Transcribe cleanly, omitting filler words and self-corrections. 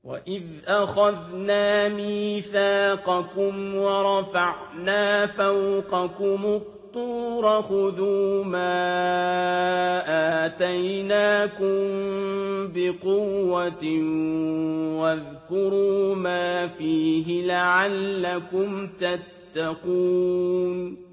وَإِذْ أَخَذْنَا مِيثَاقَكُمْ وَرَفَعْنَا فَوْقَكُمُ الطُّورَ خُذُوا مَا آتَيْنَاكُم بِقُوَّةٍ وَاذْكُرُوا مَا فِيهِ لَعَلَّكُمْ تَتَّقُونَ